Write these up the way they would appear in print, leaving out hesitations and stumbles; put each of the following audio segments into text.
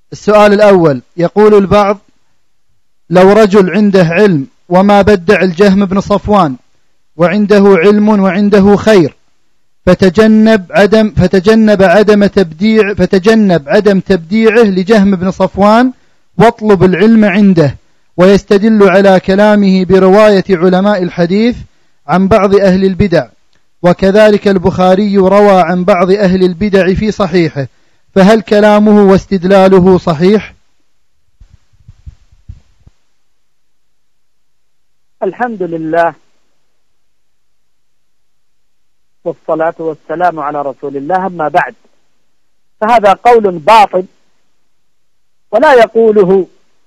السؤال الأول، يقول البعض: لو رجل عنده علم وما بدع الجهم بن صفوان وعنده علم وعنده خير، فتجنب عدم تبديعه لجهم بن صفوان واطلب العلم عنده، ويستدل على كلامه برواية علماء الحديث عن بعض أهل البدع، وكذلك البخاري روى عن بعض أهل البدع في صحيحه، فهل كلامه واستدلاله صحيح؟ الحمد لله والصلاة والسلام على رسول الله. أما بعد، فهذا قول باطل ولا يقوله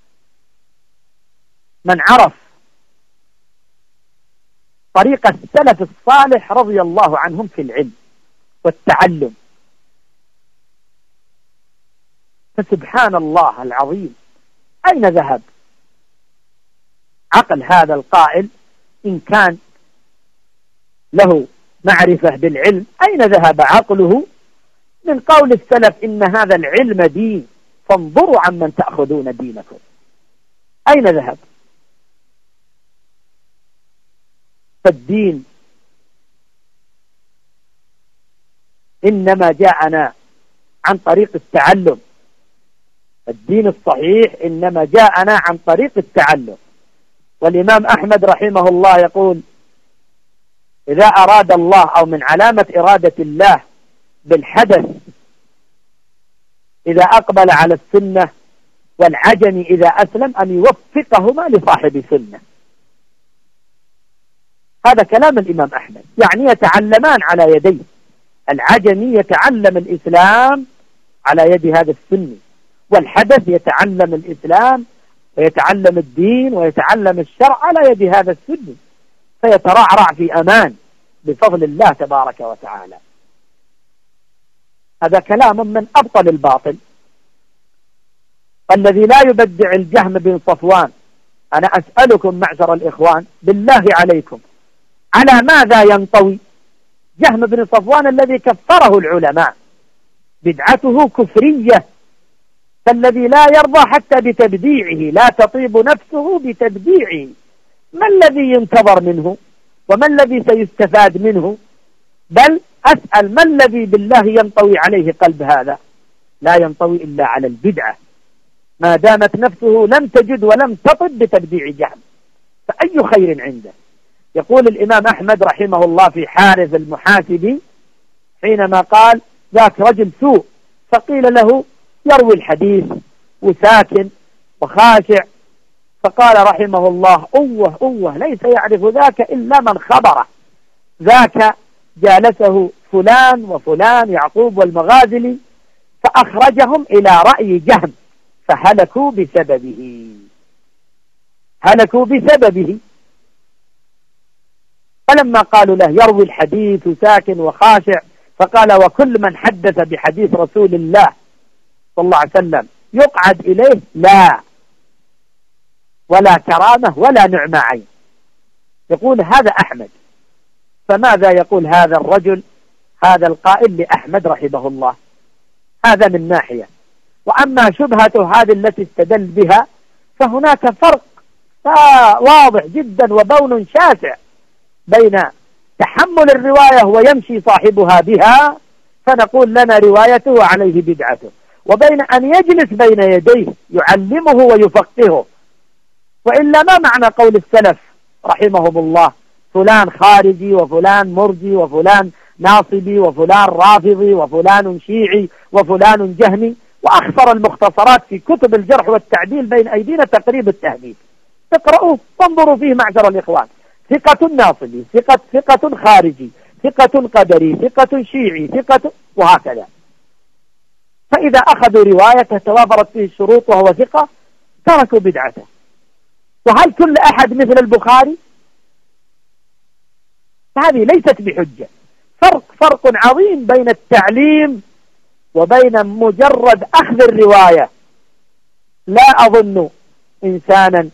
من عرف طريق السلف الصالح رضي الله عنهم في العلم والتعلم. فسبحان الله العظيم، أين ذهب عقل هذا القائل؟ إن كان له معرفة بالعلم، أين ذهب عقله من قول السلف إن هذا العلم دين فانظروا عمن تأخذون دينكم؟ أين ذهب؟ فالدين إنما جاءنا عن طريق التعلم، الدين الصحيح إنما جاءنا عن طريق التعلم. والإمام أحمد رحمه الله يقول: إذا أراد الله، أو من علامة إرادة الله بالحدث إذا أقبل على السنة والعجم إذا أسلم، أن يوفقهما لصاحب سنة. هذا كلام الإمام أحمد، يعني يتعلمان على يديه. العجمي يتعلم الإسلام على يد هذا السني، والحدث يتعلم الإسلام ويتعلم الدين ويتعلم الشرع على يد هذا السني، فيترعرع في أمان بفضل الله تبارك وتعالى. هذا كلام من أبطل الباطل. الذي لا يبدع الجهم بن صفوان، أنا أسألكم معشر الإخوان بالله عليكم، على ماذا ينطوي جهم بن صفوان الذي كفره العلماء؟ بدعته كفرية، فالذي لا يرضى حتى بتبديعه لا تطيب نفسه بتبديعه. ما الذي ينتظر منه وما الذي سيستفاد منه؟ بل أسأل: ما الذي بالله ينطوي عليه قلب هذا؟ لا ينطوي إلا على البدعة، ما دامت نفسه لم تجد ولم تطب بتبديع جهم، فأي خير عنده؟ يقول الإمام أحمد رحمه الله في حارث المحاسبي حينما قال: ذاك رجل سوء، فقيل له: يروي الحديث وساكن وخاشع، فقال رحمه الله: أوه ليس يعرف ذاك إلا من خبره، ذاك جالسه فلان وفلان يعقوب والمغازلي فأخرجهم إلى رأي جهم فهلكوا بسببه. فلما قالوا له: يروي الحديث ساكن وخاشع، فقال: وكل من حدث بحديث رسول الله صلى الله عليه وسلم يقعد إليه؟ لا، ولا كرامة ولا نعمة عين. يقول هذا أحمد. فماذا يقول هذا الرجل هذا القائل لأحمد رحمه الله؟ هذا من ناحية. وأما شبهته هذه التي استدل بها، فهناك فرق واضح جدا وبون شاسع بين تحمل الرواية ويمشي صاحبها بها فنقول لنا روايته وعليه بدعته، وبين أن يجلس بين يديه يعلمه ويفقهه. وإلا ما معنى قول السلف رحمهم الله: فلان خارجي وفلان مرجي وفلان ناصبي وفلان رافضي وفلان شيعي وفلان جهمي؟ وأخسر المختصرات في كتب الجرح والتعديل بين أيدينا تقريب التهذيب، تقرأوه وانظروا فيه معشر الإخوان: ثقة ناصبي، ثقة خارجي، ثقة قدري، ثقة شيعي، ثقة، وهكذا. فإذا أخذوا روايته توافرت فيه الشروط وهو ثقة تركوا بدعته. وهل كل أحد مثل البخاري؟ هذه ليست بحجة. فرق عظيم بين التعليم وبين مجرد أخذ الرواية. لا أظن إنسانا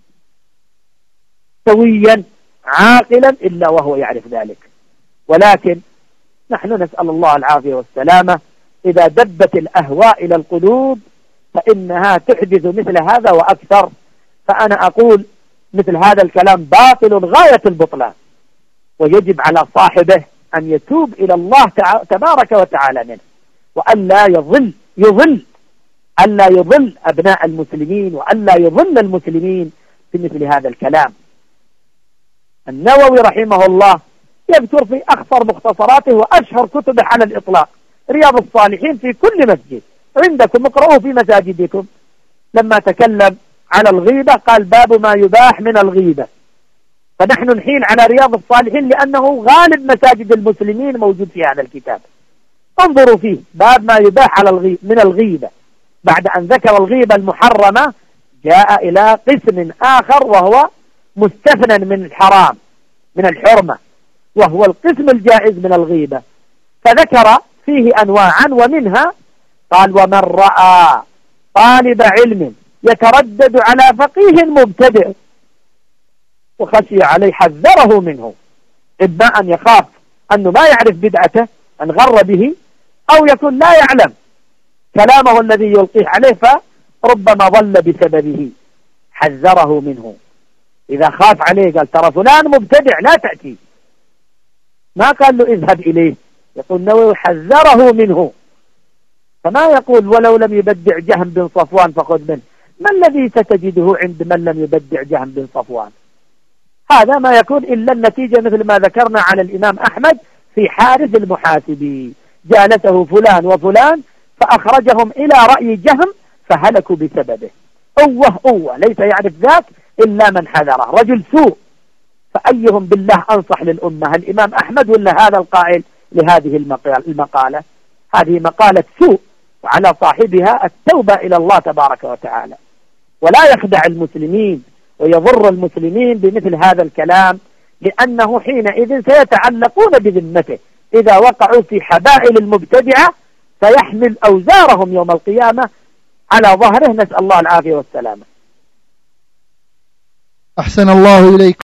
سويا عاقلا إلا وهو يعرف ذلك، ولكن نحن نسأل الله العافية والسلامة. إذا دبت الأهواء إلى القلوب فإنها تحدث مثل هذا وأكثر. فأنا أقول مثل هذا الكلام باطل غاية البطلان، ويجب على صاحبه أن يتوب إلى الله تبارك وتعالى منه، وأن لا يضل أبناء المسلمين، وأن لا يضل المسلمين بمثل هذا الكلام. النووي رحمه الله يذكر في أخطر مختصراته وأشهر كتبه على الإطلاق رياض الصالحين في كل مسجد عندكم، اقرأوه في مساجدكم. لما تكلم على الغيبة قال باب ما يباح من الغيبة، فنحن نحيل على رياض الصالحين لأنه غالب مساجد المسلمين موجود في هذا الكتاب. انظروا فيه باب ما يباح من الغيبة، بعد أن ذكر الغيبة المحرمة جاء إلى قسم آخر وهو مستثنى من الحرام من الحرمة، وهو القسم الجائز من الغيبة، فذكر فيه أنواعا، ومنها قال ومن رأى طالب علم يتردد على فقيه مبتدع وخشي عليه حذره منه، إما أن يخاف أنه ما يعرف بدعته أن غر به، أو يكون لا يعلم كلامه الذي يلقيه عليه فربما ضل بسببه، حذره منه. إذا خاف عليه قال ترى فلان مبتدع لا تأتي، ما قال له اذهب إليه، يقول النووي حذره منه. فما يقول ولو لم يبدع جهم بن صفوان فخذ منه، ما الذي ستجده عند من لم يبدع جهم بن صفوان؟ هذا ما يكون إلا النتيجة مثل ما ذكرنا على الإمام أحمد في حارث المحاسبي، جالسه فلان وفلان فأخرجهم إلى رأي جهم فهلكوا بسببه. أوه ليس يعرف ذاك إلا من حذره، رجل سوء. فأيهم بالله أنصح للأمة، الإمام أحمد ولا هذا القائل لهذه المقالة؟ هذه مقالة سوء، وعلى صاحبها التوبة إلى الله تبارك وتعالى، ولا يخدع المسلمين ويضر المسلمين بمثل هذا الكلام، لأنه حينئذ سيتعلقون بذمته. إذا وقعوا في حبائل المبتدعة سيحمل أوزارهم يوم القيامة على ظهره، نسأل الله العافية والسلامة. أحسن الله إليكم.